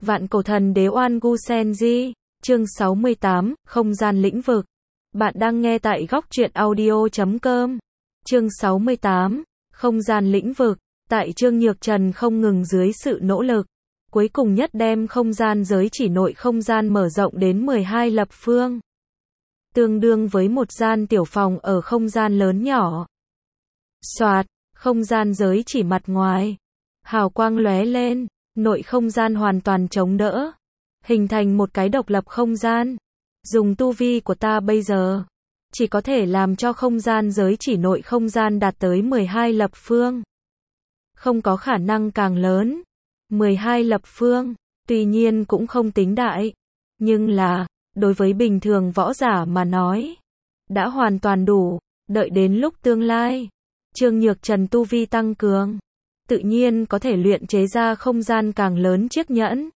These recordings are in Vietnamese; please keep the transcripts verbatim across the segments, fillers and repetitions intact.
Vạn cổ thần đế Oan Gu Senji, chương sáu mươi tám, không gian lĩnh vực. Bạn đang nghe tại góc truyện audio chấm com. Chương sáu mươi tám, không gian lĩnh vực. Tại Trương Nhược Trần không ngừng dưới sự nỗ lực, cuối cùng nhất đem không gian giới chỉ nội không gian mở rộng đến mười hai lập phương. Tương đương với một gian tiểu phòng ở không gian lớn nhỏ. Soạt, không gian giới chỉ mặt ngoài. Hào quang lóe lên, nội không gian hoàn toàn chống đỡ. Hình thành một cái độc lập không gian. Dùng tu vi của ta bây giờ, chỉ có thể làm cho không gian giới chỉ nội không gian đạt tới mười hai lập phương. Không có khả năng càng lớn. mười hai lập phương, tuy nhiên cũng không tính đại. Nhưng là, đối với bình thường võ giả mà nói, đã hoàn toàn đủ. Đợi đến lúc tương lai, Trương Nhược Trần tu vi tăng cường, tự nhiên có thể luyện chế ra không gian càng lớn chiếc nhẫn.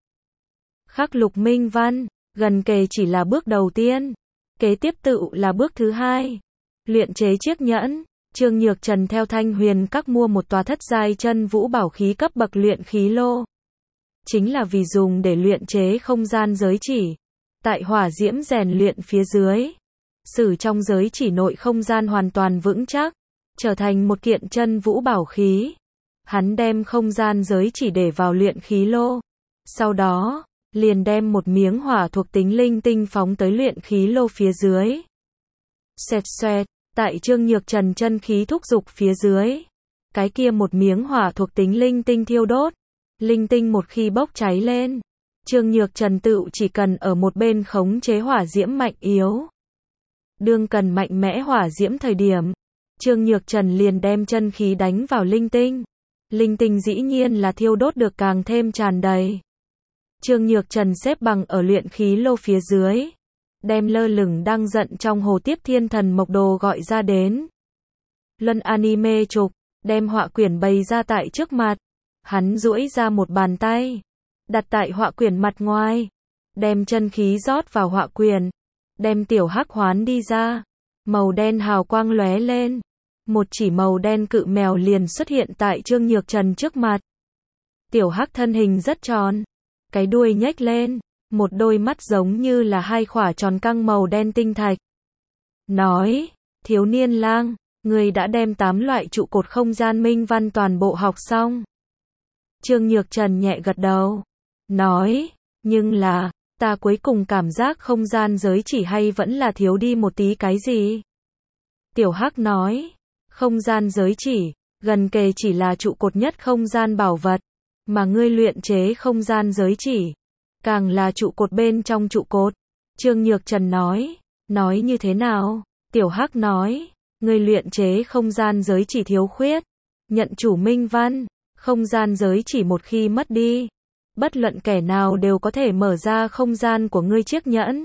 Khắc lục minh văn, gần kề chỉ là bước đầu tiên. Kế tiếp tự là bước thứ hai. Luyện chế chiếc nhẫn. Trương Nhược Trần theo Thanh Huyền Các mua một tòa thất giai chân vũ bảo khí cấp bậc luyện khí lô. Chính là vì dùng để luyện chế không gian giới chỉ. Tại hỏa diễm rèn luyện phía dưới, sử trong giới chỉ nội không gian hoàn toàn vững chắc, trở thành một kiện chân vũ bảo khí. Hắn đem không gian giới chỉ để vào luyện khí lô. Sau đó, liền đem một miếng hỏa thuộc tính linh tinh phóng tới luyện khí lô phía dưới. Xoẹt xoẹt, tại Trương Nhược Trần chân khí thúc dục phía dưới, cái kia một miếng hỏa thuộc tính linh tinh thiêu đốt. Linh tinh một khi bốc cháy lên, Trương Nhược Trần tự chỉ cần ở một bên khống chế hỏa diễm mạnh yếu. Đương cần mạnh mẽ hỏa diễm thời điểm, Trương Nhược Trần liền đem chân khí đánh vào linh tinh. Linh tinh dĩ nhiên là thiêu đốt được càng thêm tràn đầy. Trương Nhược Trần xếp bằng ở luyện khí lô phía dưới, đem lơ lửng đang giận trong hồ tiếp thiên thần mộc đồ gọi ra đến. Luân anime trục, đem họa quyển bày ra tại trước mặt. Hắn duỗi ra một bàn tay, đặt tại họa quyển mặt ngoài, đem chân khí rót vào họa quyển, đem tiểu hắc hoán đi ra. Màu đen hào quang lóe lên, một chỉ màu đen cự mèo liền xuất hiện tại Trương Nhược Trần trước mặt. Tiểu hắc thân hình rất tròn, cái đuôi nhếch lên, một đôi mắt giống như là hai khỏa tròn căng màu đen tinh thạch. Nói, thiếu niên lang, người đã đem tám loại trụ cột không gian minh văn toàn bộ học xong. Trương Nhược Trần nhẹ gật đầu, nói, nhưng là, ta cuối cùng cảm giác không gian giới chỉ hay vẫn là thiếu đi một tí cái gì. Tiểu hắc nói, không gian giới chỉ, gần kề chỉ là trụ cột nhất không gian bảo vật, mà ngươi luyện chế không gian giới chỉ, càng là trụ cột bên trong trụ cột. Trương Nhược Trần nói, nói như thế nào? Tiểu hắc nói, ngươi luyện chế không gian giới chỉ thiếu khuyết, nhận chủ minh văn, không gian giới chỉ một khi mất đi, bất luận kẻ nào đều có thể mở ra không gian của ngươi chiếc nhẫn,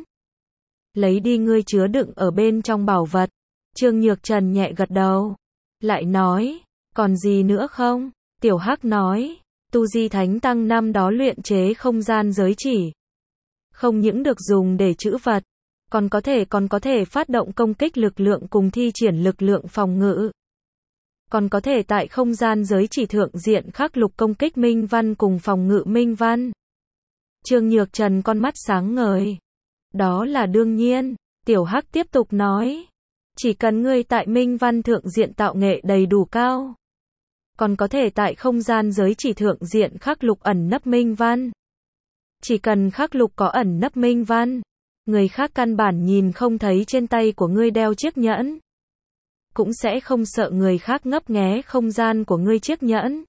lấy đi ngươi chứa đựng ở bên trong bảo vật. Trương Nhược Trần nhẹ gật đầu, lại nói, còn gì nữa không? Tiểu hắc nói, Tu Di Thánh Tăng năm đó luyện chế không gian giới chỉ, không những được dùng để trữ vật, còn có thể còn có thể phát động công kích lực lượng cùng thi triển lực lượng phòng ngự. Còn có thể tại không gian giới chỉ thượng diện khắc lục công kích minh văn cùng phòng ngự minh văn. Trương Nhược Trần con mắt sáng ngời. Đó là đương nhiên, Tiểu hắc tiếp tục nói. Chỉ cần ngươi tại minh văn thượng diện tạo nghệ đầy đủ cao, còn có thể tại không gian giới chỉ thượng diện khắc lục ẩn nấp minh văn. Chỉ cần khắc lục có ẩn nấp minh văn, người khác căn bản nhìn không thấy trên tay của ngươi đeo chiếc nhẫn, cũng sẽ không sợ người khác ngấp nghé không gian của ngươi chiếc nhẫn.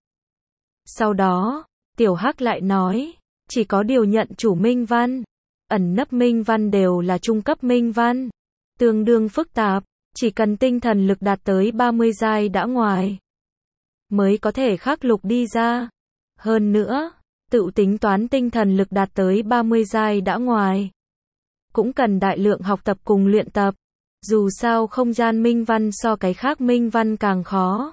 Sau đó, Tiểu hắc lại nói, chỉ có điều nhận chủ minh văn, ẩn nấp minh văn đều là trung cấp minh văn, tương đương phức tạp, chỉ cần tinh thần lực đạt tới ba mươi giai đã ngoài, mới có thể khắc lục đi ra. Hơn nữa, tự tính toán tinh thần lực đạt tới ba mươi giai đã ngoài, cũng cần đại lượng học tập cùng luyện tập. Dù sao không gian minh văn so cái khác minh văn càng khó,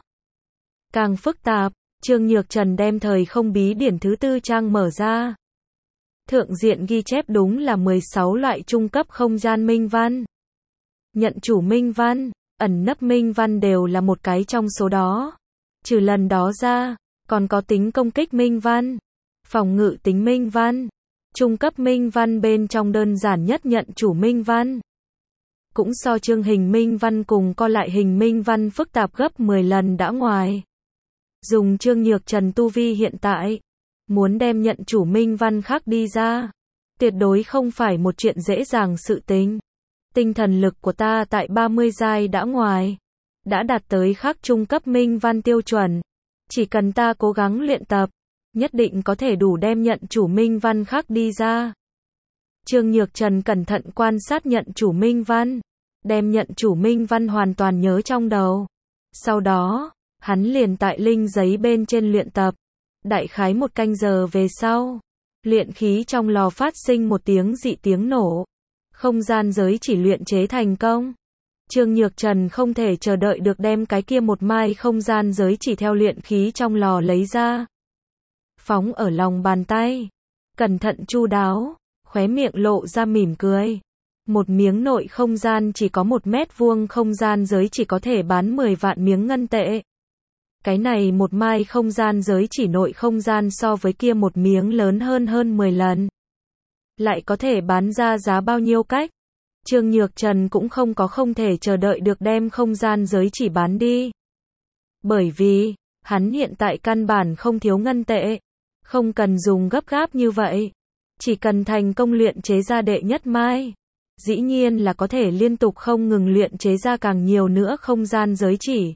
càng phức tạp. Trương Nhược Trần đem thời không bí điển thứ tư trang mở ra. Thượng diện ghi chép đúng là mười sáu loại trung cấp không gian minh văn. Nhận chủ minh văn, ẩn nấp minh văn đều là một cái trong số đó. Trừ lần đó ra, còn có tính công kích minh văn, phòng ngự tính minh văn, Trung cấp minh văn bên trong đơn giản nhất nhận chủ minh văn. Cũng so chương hình minh văn cùng co lại hình minh văn phức tạp gấp mười lần đã ngoài. Dùng Trương Nhược Trần tu vi hiện tại, muốn đem nhận chủ minh văn khác đi ra, tuyệt đối không phải một chuyện dễ dàng sự tình. Tinh thần lực của ta tại ba mươi giai đã ngoài, đã đạt tới khác trung cấp minh văn tiêu chuẩn. Chỉ cần ta cố gắng luyện tập, nhất định có thể đủ đem nhận chủ minh văn khác đi ra. Trương Nhược Trần cẩn thận quan sát nhận chủ minh văn, đem nhận chủ minh văn hoàn toàn nhớ trong đầu. Sau đó, hắn liền tại linh giấy bên trên luyện tập. Đại khái một canh giờ về sau, luyện khí trong lò phát sinh một tiếng dị tiếng nổ. Không gian giới chỉ luyện chế thành công. Trương Nhược Trần không thể chờ đợi được đem cái kia một mai không gian giới chỉ theo luyện khí trong lò lấy ra. Phóng ở lòng bàn tay. Cẩn thận chu đáo, khóe miệng lộ ra mỉm cười. Một miếng nội không gian chỉ có một mét vuông không gian giới chỉ có thể bán mười vạn miếng ngân tệ. Cái này một mai không gian giới chỉ nội không gian so với kia một miếng lớn hơn hơn mười lần. Lại có thể bán ra giá bao nhiêu cách? Trương Nhược Trần cũng không có không thể chờ đợi được đem không gian giới chỉ bán đi. Bởi vì, hắn hiện tại căn bản không thiếu ngân tệ. Không cần dùng gấp gáp như vậy. Chỉ cần thành công luyện chế ra đệ nhất mai. Dĩ nhiên là có thể liên tục không ngừng luyện chế ra càng nhiều nữa không gian giới chỉ.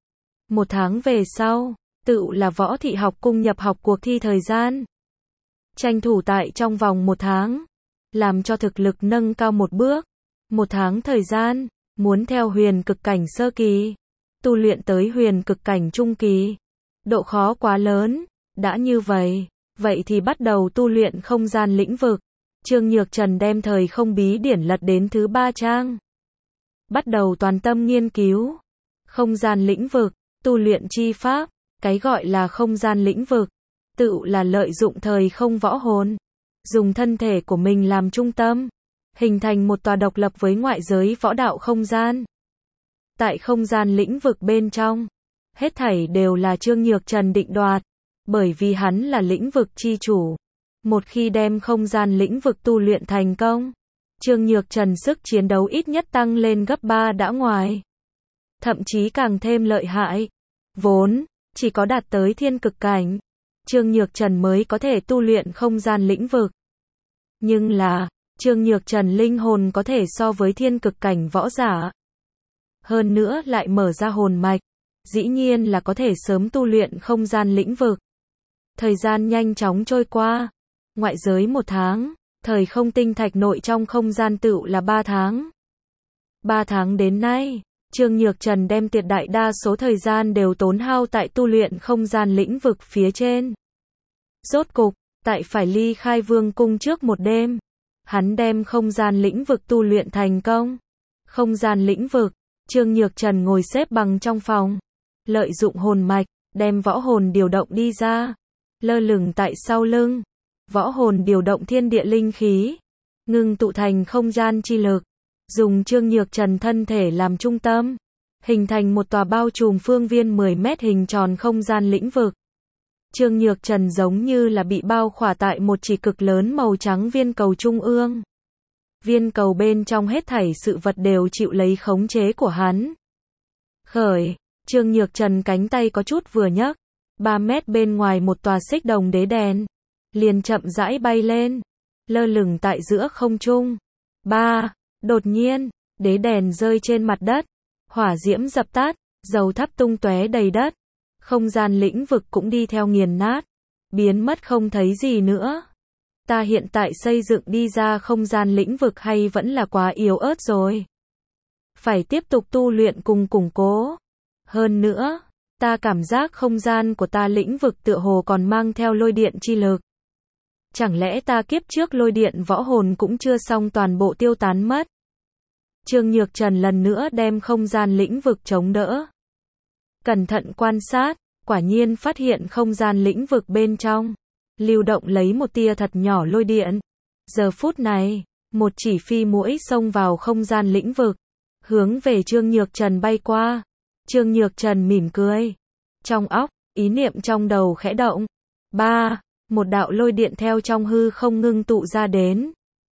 Một tháng về sau, tự là Võ Thị học cung nhập học cuộc thi thời gian. Tranh thủ tại trong vòng một tháng, làm cho thực lực nâng cao một bước. Một tháng thời gian, muốn theo huyền cực cảnh sơ kỳ, tu luyện tới huyền cực cảnh trung kỳ. Độ khó quá lớn, đã như vậy, vậy thì bắt đầu tu luyện không gian lĩnh vực. Trương Nhược Trần đem thời không bí điển lật đến thứ ba trang. Bắt đầu toàn tâm nghiên cứu. Không gian lĩnh vực, tu luyện chi pháp, cái gọi là không gian lĩnh vực, tự là lợi dụng thời không võ hồn. Dùng thân thể của mình làm trung tâm, hình thành một tòa độc lập với ngoại giới võ đạo không gian. Tại không gian lĩnh vực bên trong, hết thảy đều là Trương Nhược Trần định đoạt, bởi vì hắn là lĩnh vực chi chủ. Một khi đem không gian lĩnh vực tu luyện thành công, Trương Nhược Trần sức chiến đấu ít nhất tăng lên gấp ba đã ngoài. Thậm chí càng thêm lợi hại. Vốn, chỉ có đạt tới thiên cực cảnh, Trương Nhược Trần mới có thể tu luyện không gian lĩnh vực. Nhưng là, Trương Nhược Trần linh hồn có thể so với thiên cực cảnh võ giả. Hơn nữa lại mở ra hồn mạch, dĩ nhiên là có thể sớm tu luyện không gian lĩnh vực. Thời gian nhanh chóng trôi qua. Ngoại giới một tháng, thời không tinh thạch nội trong không gian tựu là ba tháng. Ba tháng đến nay, Trương Nhược Trần đem tuyệt đại đa số thời gian đều tốn hao tại tu luyện không gian lĩnh vực phía trên. Rốt cục, tại phải ly khai vương cung trước một đêm, hắn đem không gian lĩnh vực tu luyện thành công. Không gian lĩnh vực, Trương Nhược Trần ngồi xếp bằng trong phòng, lợi dụng hồn mạch, đem võ hồn điều động đi ra, lơ lửng tại sau lưng. Võ hồn điều động thiên địa linh khí, ngưng tụ thành không gian chi lực, dùng Trương Nhược Trần thân thể làm trung tâm, hình thành một tòa bao trùm phương viên mười mét hình tròn không gian lĩnh vực. Trương Nhược Trần giống như là bị bao khỏa tại một chỉ cực lớn màu trắng viên cầu trung ương. Viên cầu bên trong hết thảy sự vật đều chịu lấy khống chế của hắn. Khởi, Trương Nhược Trần cánh tay có chút vừa nhấc, ba mét bên ngoài một tòa xích đồng đế đèn liền chậm rãi bay lên, lơ lửng tại giữa không trung. Ba, đột nhiên, đế đèn rơi trên mặt đất, hỏa diễm dập tắt, dầu thắp tung tóe đầy đất, không gian lĩnh vực cũng đi theo nghiền nát, biến mất không thấy gì nữa. Ta hiện tại xây dựng đi ra không gian lĩnh vực hay vẫn là quá yếu ớt rồi. Phải tiếp tục tu luyện cùng củng cố. Hơn nữa, ta cảm giác không gian của ta lĩnh vực tựa hồ còn mang theo lôi điện chi lực. Chẳng lẽ ta kiếp trước lôi điện võ hồn cũng chưa xong toàn bộ tiêu tán mất? Trương Nhược Trần lần nữa đem không gian lĩnh vực chống đỡ. Cẩn thận quan sát, quả nhiên phát hiện không gian lĩnh vực bên trong lưu động lấy một tia thật nhỏ lôi điện. Giờ phút này, một chỉ phi muỗi xông vào không gian lĩnh vực, hướng về Trương Nhược Trần bay qua. Trương Nhược Trần mỉm cười. Trong óc, ý niệm trong đầu khẽ động. Ba, Một đạo lôi điện theo trong hư không ngưng tụ ra đến.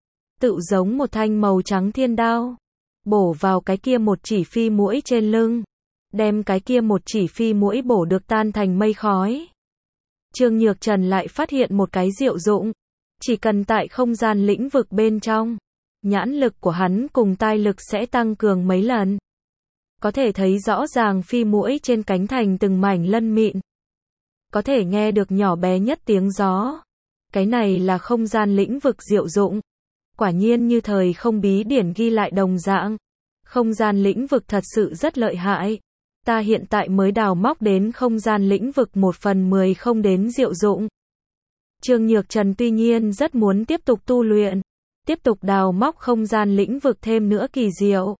Tự giống một thanh màu trắng thiên đao. Bổ vào cái kia một chỉ phi muỗi trên lưng. Đem cái kia một chỉ phi muỗi bổ được tan thành mây khói. Trương Nhược Trần lại phát hiện một cái diệu dụng. Chỉ cần tại không gian lĩnh vực bên trong, nhãn lực của hắn cùng tai lực sẽ tăng cường mấy lần. Có thể thấy rõ ràng phi muỗi trên cánh thành từng mảnh lân mịn. Có thể nghe được nhỏ bé nhất tiếng gió. Cái này là không gian lĩnh vực diệu dụng. Quả nhiên như thời không bí điển ghi lại đồng dạng. Không gian lĩnh vực thật sự rất lợi hại. Ta hiện tại mới đào móc đến không gian lĩnh vực một phần mười không đến diệu dụng. Trương Nhược Trần tuy nhiên rất muốn tiếp tục tu luyện, tiếp tục đào móc không gian lĩnh vực thêm nữa kỳ diệu.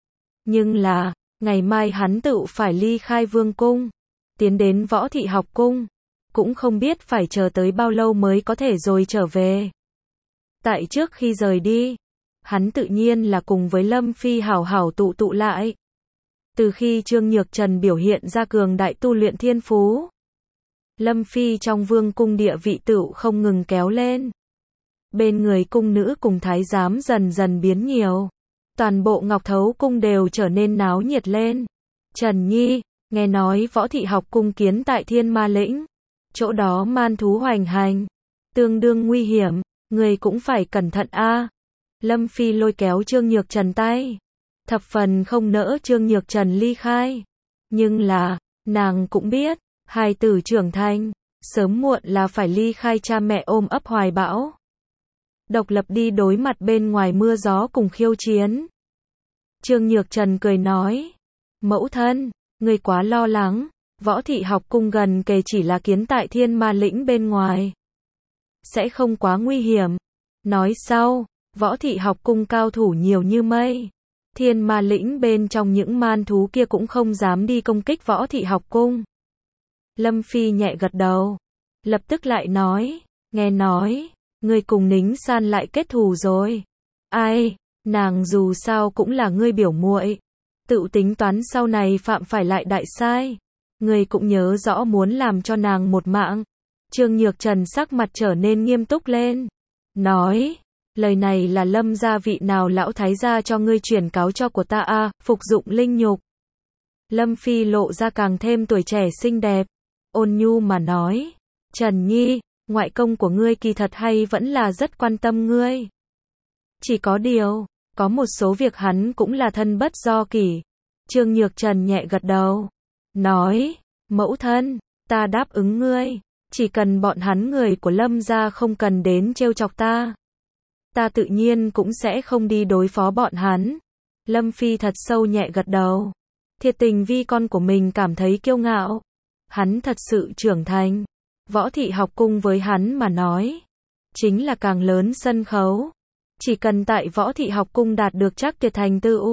Nhưng là, ngày mai hắn tự phải ly khai vương cung, tiến đến võ thị học cung, cũng không biết phải chờ tới bao lâu mới có thể rồi trở về. Tại trước khi rời đi, hắn tự nhiên là cùng với Lâm Phi hảo hảo tụ tụ lại. Từ khi Trương Nhược Trần biểu hiện ra cường đại tu luyện thiên phú, Lâm Phi trong vương cung địa vị tựu không ngừng kéo lên. Bên người cung nữ cùng thái giám dần dần biến nhiều. Toàn bộ Ngọc Thấu cung đều trở nên náo nhiệt lên. Trần Nhi, nghe nói võ thị học cung kiến tại Thiên Ma Lĩnh. Chỗ đó man thú hoành hành. Tương đương nguy hiểm, người cũng phải cẩn thận a. Lâm Phi lôi kéo Trương Nhược Trần tay. Thập phần không nỡ Trương Nhược Trần ly khai. Nhưng là, nàng cũng biết, hài tử trưởng thành, sớm muộn là phải ly khai cha mẹ ôm ấp hoài bão. Độc lập đi đối mặt bên ngoài mưa gió cùng khiêu chiến. Trương Nhược Trần cười nói, mẫu thân, người quá lo lắng, võ thị học cung gần kề chỉ là kiến tại Thiên Ma Lĩnh bên ngoài. Sẽ không quá nguy hiểm. Nói sau, võ thị học cung cao thủ nhiều như mây. Thiên Ma Lĩnh bên trong những man thú kia cũng không dám đi công kích võ thị học cung. Lâm Phi nhẹ gật đầu. Lập tức lại nói, nghe nói, ngươi cùng Nính San lại kết thù rồi. Ai, nàng dù sao cũng là ngươi biểu muội, tự tính toán sau này phạm phải lại đại sai. Ngươi cũng nhớ rõ muốn làm cho nàng một mạng. Trương Nhược Trần sắc mặt trở nên nghiêm túc lên. Nói, lời này là Lâm gia vị nào lão thái gia cho ngươi truyền cáo cho của ta a, à, phục dụng linh nhục. Lâm Phi lộ ra càng thêm tuổi trẻ xinh đẹp. Ôn nhu mà nói, Trần Nhi, ngoại công của ngươi kỳ thật hay vẫn là rất quan tâm ngươi. Chỉ có điều, có một số việc hắn cũng là thân bất do kỷ. Trương Nhược Trần nhẹ gật đầu. Nói, mẫu thân, ta đáp ứng ngươi. Chỉ cần bọn hắn người của Lâm gia không cần đến trêu chọc ta. Ta tự nhiên cũng sẽ không đi đối phó bọn hắn. Lâm Phi thật sâu nhẹ gật đầu. Thiệt tình vì con của mình cảm thấy kiêu ngạo. Hắn thật sự trưởng thành. Võ thị học cung với hắn mà nói, chính là càng lớn sân khấu. Chỉ cần tại võ thị học cung đạt được chắc tuyệt thành tựu.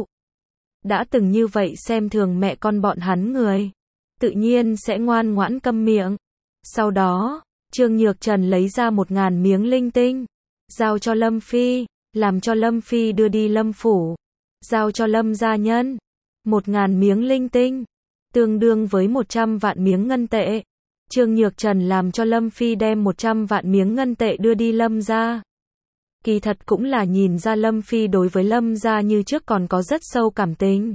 Đã từng như vậy xem thường mẹ con bọn hắn người. Tự nhiên sẽ ngoan ngoãn câm miệng. Sau đó, Trương Nhược Trần lấy ra một ngàn miếng linh tinh. Giao cho Lâm Phi, làm cho Lâm Phi đưa đi Lâm phủ. Giao cho Lâm gia nhân. Một ngàn miếng linh tinh. Tương đương với một trăm vạn miếng ngân tệ. Trương Nhược Trần làm cho Lâm Phi đem một trăm vạn miếng ngân tệ đưa đi Lâm gia. Kỳ thật cũng là nhìn ra Lâm Phi đối với Lâm gia như trước còn có rất sâu cảm tình.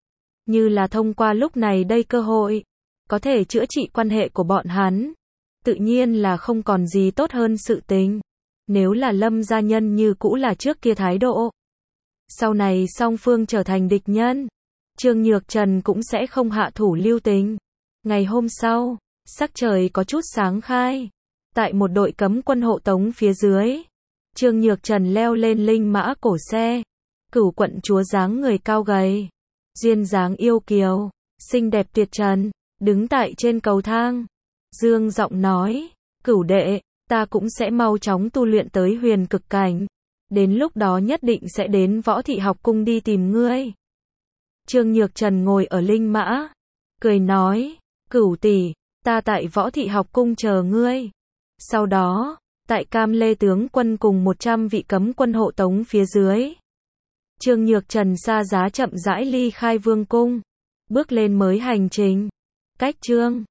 Như là thông qua lúc này đây cơ hội, có thể chữa trị quan hệ của bọn hắn. Tự nhiên là không còn gì tốt hơn sự tình. Nếu là Lâm gia nhân như cũ là trước kia thái độ, sau này song phương trở thành địch nhân, Trương Nhược Trần cũng sẽ không hạ thủ lưu tình. Ngày hôm sau, sắc trời có chút sáng khai. Tại một đội cấm quân hộ tống phía dưới, Trương Nhược Trần leo lên linh mã cổ xe. Cửu quận chúa dáng người cao gầy, duyên dáng yêu kiều, xinh đẹp tuyệt trần, đứng tại trên cầu thang. Dương giọng nói, cửu đệ, ta cũng sẽ mau chóng tu luyện tới huyền cực cảnh. Đến lúc đó nhất định sẽ đến võ thị học cung đi tìm ngươi. Trương Nhược Trần ngồi ở linh mã, cười nói, cửu tỷ, ta tại võ thị học cung chờ ngươi. Sau đó, tại Cam Lê tướng quân cùng một trăm vị cấm quân hộ tống phía dưới, Trương Nhược Trần xa giá chậm rãi ly khai vương cung, bước lên mới hành trình. Cách chương